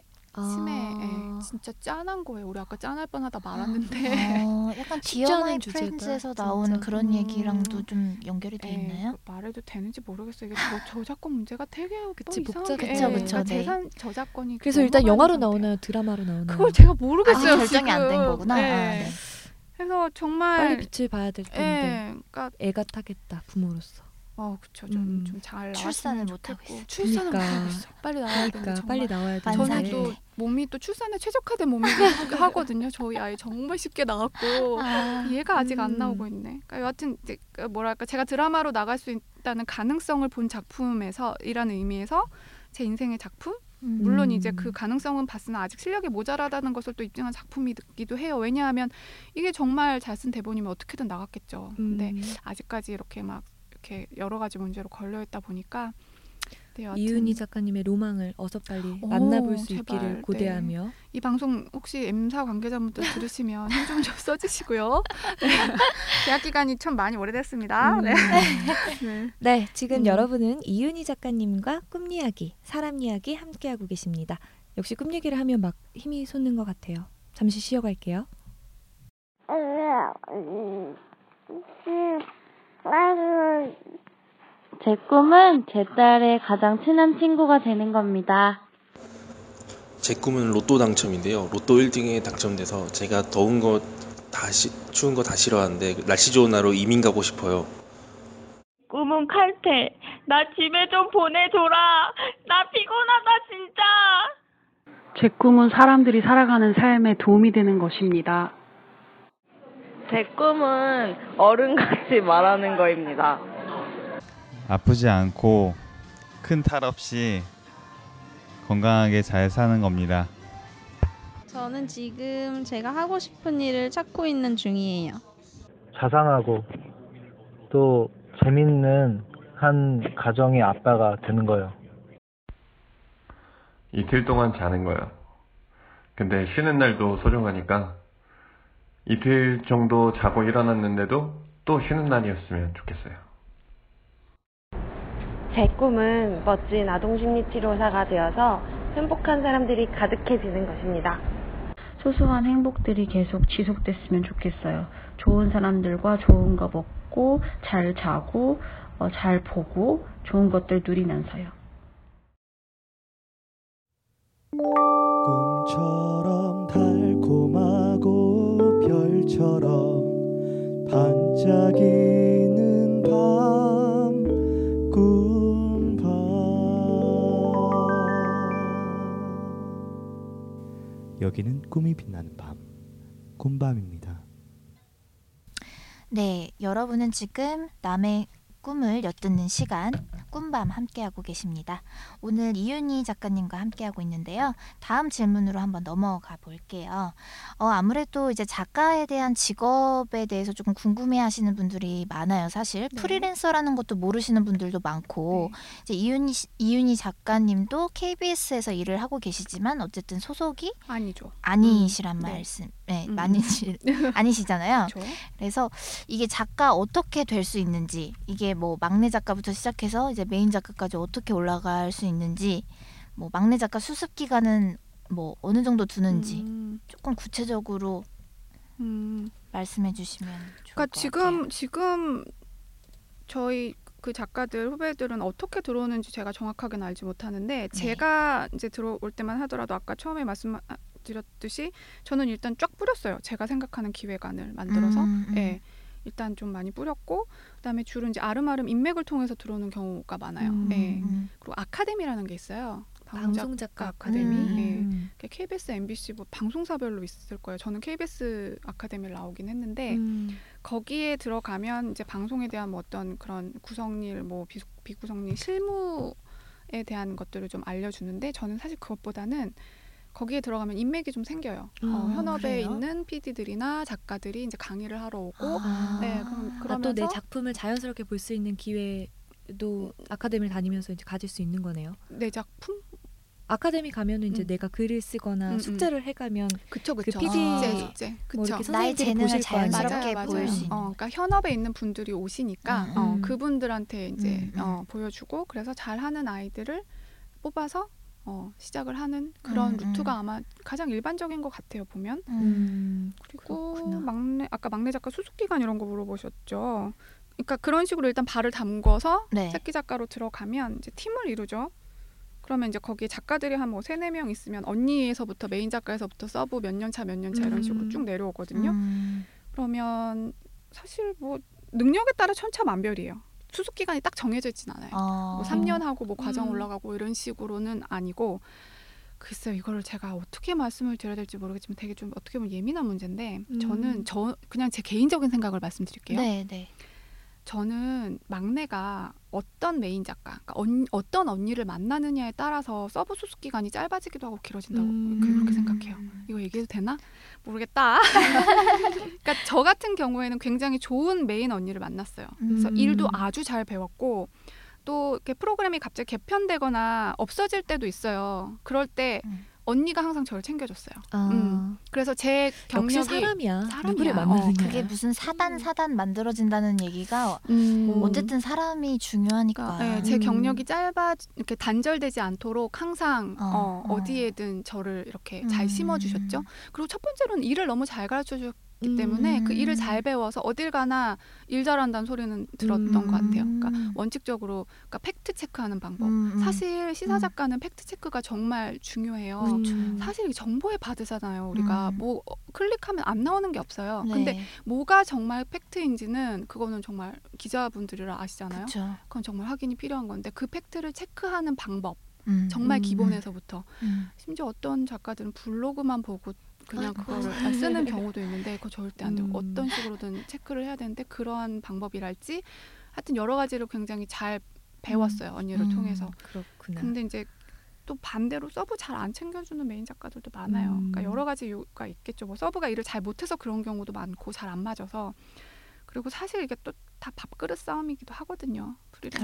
진짜 짠한 거예요. 우리 아까 짠할 뻔하다 말았는데 약간 디어 마이 프렌즈에서 나온 진짜. 그런 얘기랑도 좀 연결이 돼 있나요? 말해도 되는지 모르겠어요. 이게 저작권 문제가 되게 복잡해. 그러니까 재산 저작권이 그래서 일단 영화로 나오나요? 드라마로 나오나요? 그걸 제가 모르겠어요. 결정이 안 된 거구나. 네. 그래서 정말 빨리 빛을 봐야 될 텐데 그러니까 애가 타겠다 부모로서. 그쵸. 좀 잘 출산을 못 하고 있어. 출산을 못 하고 있어. 빨리 나와야 되는데 빨리 나와야 돼. 저는 또 몸이 또 출산에 최적화된 몸이 하거든요. 저희 아이 정말 쉽게 나왔고 얘가 아직 안 나오고 있네. 그러니까 여하튼 이제 뭐랄까 제가 드라마로 나갈 수 있다는 가능성을 본 작품에서이라는 의미에서 제 인생의 작품. 물론 이제 그 가능성은 봤으나 아직 실력이 모자라다는 것을 또 입증한 작품이기도 해요. 왜냐하면 이게 정말 잘 쓴 대본이면 어떻게든 나갔겠죠. 근데 아직까지 이렇게 여러 가지 문제로 걸려있다 보니까 이윤희 작가님의 로망을 어서 빨리 만나볼 수 있기를 고대하며 이 방송 혹시 M사 관계자분들 들으시면 힘 좀 써주시고요. 계약 기간이 참 많이 오래됐습니다. 네, 지금 여러분은 이윤희 작가님과 꿈 이야기, 사람 이야기 함께하고 계십니다. 역시 꿈 얘기를 하면 막 힘이 솟는 것 같아요. 잠시 쉬어갈게요. 제 꿈은 제 딸의 가장 친한 친구가 되는 겁니다. 제 꿈은 로또 당첨인데요. 로또 1등에 당첨돼서 제가 더운 거 추운 거 다 싫어하는데 날씨 좋은 날로 이민 가고 싶어요. 꿈은 칼퇴. 나 집에 좀 보내줘라. 나 피곤하다 진짜. 제 꿈은 사람들이 살아가는 삶에 도움이 되는 것입니다. 제 꿈은 어른같이 말하는 거입니다. 아프지 않고 큰 탈 없이 건강하게 잘 사는 겁니다. 저는 지금 제가 하고 싶은 일을 찾고 있는 중이에요. 자상하고 또 재밌는 한 가정의 아빠가 되는 거예요. 이틀 동안 자는 거예요. 근데 쉬는 날도 소중하니까 이틀 정도 자고 일어났는데도 또 쉬는 날이었으면 좋겠어요. 제 꿈은 멋진 아동심리치료사가 되어서 행복한 사람들이 가득해지는 것입니다. 소소한 행복들이 계속 지속됐으면 좋겠어요. 좋은 사람들과 좋은 거 먹고 잘 자고 잘 보고 좋은 것들 누리면서요. 꿈처럼 달콤하고 별처럼 반짝이는 밤 꿈밤. 여기는 꿈이 빛나는 밤 꿈밤입니다. 네, 여러분은 지금 남의 꿈을 엿듣는 시간 꿈밤 함께하고 계십니다. 오늘 이윤희 작가님과 함께하고 있는데요. 다음 질문으로 한번 넘어가 볼게요. 아무래도 이제 작가에 대한 직업에 대해서 조금 궁금해하시는 분들이 많아요. 사실 네. 프리랜서라는 것도 모르시는 분들도 많고 이제 이윤희 작가님도 KBS에서 일을 하고 계시지만 어쨌든 소속이 아니시란 말씀. 네, 아니시잖아요. 그렇죠. 그래서 이게 작가 어떻게 될 수 있는지, 이게 뭐 막내 작가부터 시작해서 이제 메인 작가까지 어떻게 올라갈 수 있는지, 뭐 막내 작가 수습 기간은 뭐 어느 정도 두는지 조금 구체적으로 말씀해 주시면 좋을 것 같아요. 지금 저희 그 작가들 후배들은 어떻게 들어오는지 제가 정확하게는 알지 못하는데 제가 이제 들어올 때만 하더라도 아까 처음에 말씀드렸듯이 저는 일단 쫙 뿌렸어요. 제가 생각하는 기획안을 만들어서 예, 일단 좀 많이 뿌렸고 그다음에 주로 이제 아름아름 인맥을 통해서 들어오는 경우가 많아요. 예. 그리고 아카데미라는 게 있어요. 방송작가 아카데미. 예. KBS, MBC 뭐 방송사별로 있을 거예요. 저는 KBS 아카데미를 나오긴 했는데 거기에 들어가면 이제 방송에 대한 뭐 어떤 그런 구성일, 뭐 비구성일, 실무에 대한 것들을 좀 알려주는데 저는 사실 그것보다는 거기에 들어가면 인맥이 좀 생겨요. 현업에 그래요? 있는 PD들이나 작가들이 이제 강의를 하러 오고, 네, 그러면서 또 내 작품을 자연스럽게 볼 수 있는 기회도 아카데미를 다니면서 이제 가질 수 있는 거네요. 내 작품? 아카데미 가면은 이제 내가 글을 쓰거나 숙제를 해가면 그쵸. 그 PD 숙제. 뭐 이렇게 나의 선생님들이 재능을 보실 거 아니에요. 자연스럽게 보일 수 있는. 그러니까 현업에 있는 분들이 오시니까 그분들한테 이제 보여주고 그래서 잘하는 아이들을 뽑아서 시작을 하는 그런 루트가 아마 가장 일반적인 것 같아요 보면. 그리고 아까 막내 작가 수습 기간 이런 거 물어보셨죠. 그러니까 그런 식으로 일단 발을 담궈서 새끼 작가로 들어가면 이제 팀을 이루죠. 그러면 이제 거기에 작가들이 한 뭐 3-4명 있으면 언니에서부터 메인 작가에서부터 서브 몇 년 차 이런 식으로 쭉 내려오거든요. 그러면 사실 뭐 능력에 따라 천차만별이에요. 수습 기간이 딱 정해져 있진 않아요. 뭐 3년 하고 뭐 과정 올라가고 이런 식으로는 아니고 글쎄요 이거를 제가 어떻게 말씀을 드려야 될지 모르겠지만 되게 좀 어떻게 보면 예민한 문제인데 저는 그냥 제 개인적인 생각을 말씀드릴게요. 네. 저는 막내가 어떤 메인 작가, 그러니까 어떤 언니를 만나느냐에 따라서 서브 수습 기간이 짧아지기도 하고 길어진다고 그렇게 생각해요. 이거 얘기해도 되나? 모르겠다. 그러니까 저 같은 경우에는 굉장히 좋은 메인 언니를 만났어요. 그래서 일도 아주 잘 배웠고 또 이렇게 프로그램이 갑자기 개편되거나 없어질 때도 있어요. 그럴 때 언니가 항상 저를 챙겨줬어요. 그래서 제 경력이 역시 사람이야. 누구를 만나느냐. 그게 무슨 사단 만들어진다는 얘기가 어쨌든 사람이 중요하니까. 네, 제 경력이 이렇게 단절되지 않도록 항상 어디에든 저를 이렇게 잘 심어주셨죠. 그리고 첫 번째로는 일을 너무 잘 가르쳐줬기 때문에 그 일을 잘 배워서 어딜 가나 일 잘한다는 소리는 들었던 것 같아요. 그러니까 원칙적으로 그러니까 팩트 체크하는 방법. 사실 시사 작가는 팩트 체크가 정말 중요해요. 사실 정보에 받으잖아요. 우리가 뭐 클릭하면 안 나오는 게 없어요. 네. 근데 뭐가 정말 팩트인지는 그거는 정말 기자분들이라 아시잖아요. 그쵸. 그건 정말 확인이 필요한 건데 그 팩트를 체크하는 방법. 정말 기본에서부터 심지어 어떤 작가들은 블로그만 보고 그냥 그거를 쓰는 경우도 있는데 그거 절대 안 되고 어떤 식으로든 체크를 해야 되는데 그러한 방법이랄지 하여튼 여러 가지를 굉장히 잘 배웠어요. 언니를 통해서. 그렇구나. 근데 이제 또 반대로 서브 잘 안 챙겨주는 메인 작가들도 많아요. 그러니까 여러 가지 이유가 있겠죠. 뭐 서브가 일을 잘 못해서 그런 경우도 많고 잘 안 맞아서 그리고 사실 이게 또 다 밥그릇 싸움이기도 하거든요.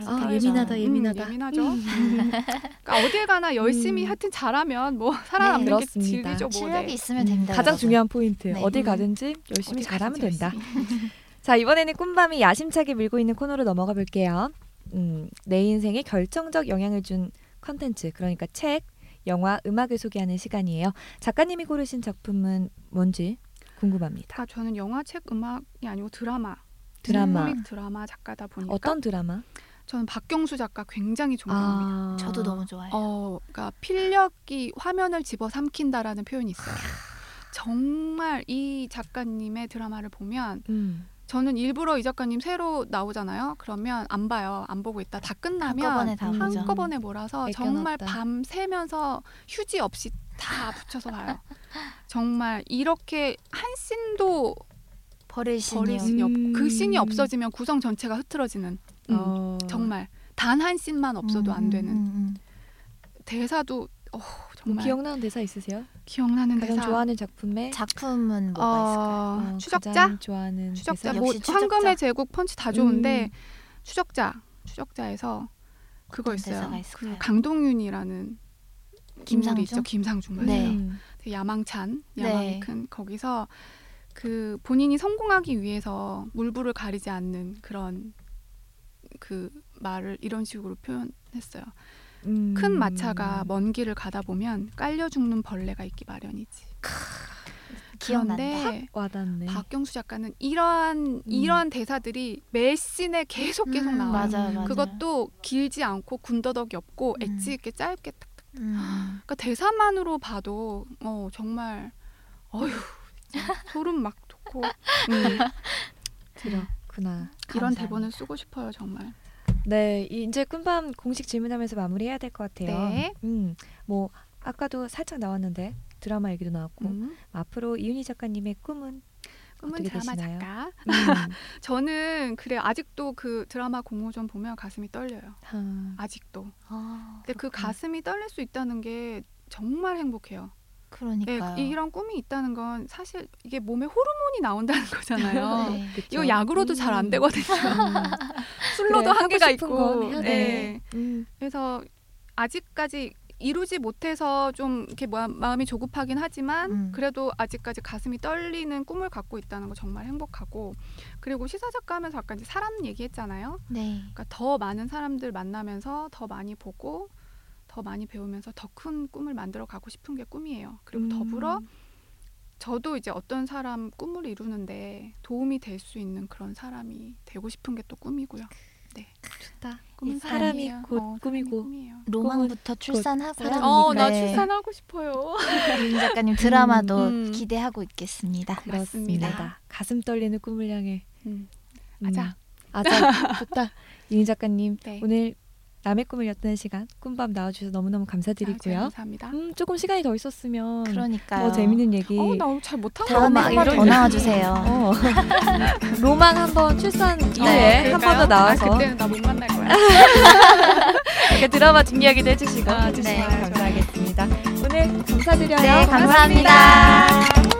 예민하다. 예민하죠. 그러니까 어딜 가나 열심히 하여튼 잘하면 뭐 살아남는 게 진리죠. 뭐. 실력이 있으면 된다. 가장 중요한 포인트. 어딜 가든지 열심히 잘하면 된다. 자, 이번에는 꿈밤이 야심차게 밀고 있는 코너로 넘어가 볼게요. 내 인생에 결정적 영향을 준 컨텐츠, 그러니까 책, 영화, 음악을 소개하는 시간이에요. 작가님이 고르신 작품은 뭔지 궁금합니다. 저는 영화, 책, 음악이 아니고 드라마. 코믹 드라마 작가다 보니까. 어떤 드라마? 저는 박경수 작가 굉장히 존경합니다. 저도 너무 좋아해요. 그러니까 필력이 화면을 집어삼킨다라는 표현이 있어요. 정말 이 작가님의 드라마를 보면 저는 일부러 이 작가님 새로 나오잖아요. 그러면 안 봐요. 안 보고 있다. 다 끝나면 한꺼번에 몰아서 정말 밤 새면서 휴지 없이 다 붙여서 봐요. 정말 이렇게 한 씬도 버릴 씬이 없고 그 씬이 없어지면 구성 전체가 흐트러지는 정말 단 한 씬만 없어도 안 되는 대사도 정말 기억나는 대사 있으세요? 기억나는 가장 대사 좋아하는 작품은 뭐가 있을까요? 추적자? 좋아하는 추적자. 대사? 뭐 황금의 제국, 펀치 다 좋은데 추적자에서 그거 있어요. 그 강동윤이라는 인물이 있죠. 김상중. 네. 야망찬, 야망이 큰 거기서 그 본인이 성공하기 위해서 물불을 가리지 않는 그런 그 말을 이런 식으로 표현했어요. 큰 마차가 먼 길을 가다 보면 깔려 죽는 벌레가 있기 마련이지. 그런데 와닿네. 박경수 작가는 이러한 대사들이 매 씬에 계속 나와요. 맞아요. 그것도 길지 않고 군더더기 없고 엣지 있게 짧게 탁탁. 그러니까 대사만으로 봐도 정말 소름 막 돋고 그렇구나. 이런 대본을 쓰고 싶어요, 정말. 네, 이제 꿈밤 공식 질문하면서 마무리해야 될 것 같아요. 네. 뭐 아까도 살짝 나왔는데 드라마 얘기도 나왔고 앞으로 이윤희 작가님의 꿈은 어떻게 드라마 되시나요? 작가. 저는 아직도 그 드라마 공모전 보면 가슴이 떨려요. 아직도. 근데 그 가슴이 떨릴 수 있다는 게 정말 행복해요. 그러니까요. 네, 이런 꿈이 있다는 건 사실 이게 몸에 호르몬이 나온다는 거잖아요. 네. 이거 약으로도 잘 안 되거든요. 술로도 한계가 있고. 네. 그래서 아직까지 이루지 못해서 좀 이렇게 마음이 조급하긴 하지만 그래도 아직까지 가슴이 떨리는 꿈을 갖고 있다는 거 정말 행복하고, 그리고 시사작가 하면서 아까 이제 사람 얘기했잖아요. 네. 그러니까 더 많은 사람들 만나면서 더 많이 보고 더 많이 배우면서 더 큰 꿈을 만들어 가고 싶은 게 꿈이에요. 그리고 더불어 저도 이제 어떤 사람 꿈을 이루는데 도움이 될 수 있는 그런 사람이 되고 싶은 게 또 꿈이고요. 네. 좋다. 꿈은 사람이 곧 꿈이고 로망부터 출산하고요. 나 출산하고 싶어요. 이윤희 작가님 드라마도 기대하고 있겠습니다. 그렇습니다. 가슴 떨리는 꿈을 향해. 아자. 좋다. 이윤희 작가님 오늘 남의 꿈을 엿드는 시간 꿈밤 나와주셔서 너무너무 감사드리고요. 감사합니다. 조금 시간이 더 있었으면 그러니까요. 더 재밌는 얘기. 나 잘 못한 거 다음에 한 번 더 나와주세요. 로망 한번 출산 이후에 한 번 더 나와서. 그때는 나 못 만날 거야. 이렇게 드라마 뒷이야기도 해주시고. 감사하겠습니다. 오늘 감사드려요. 네, 감사합니다.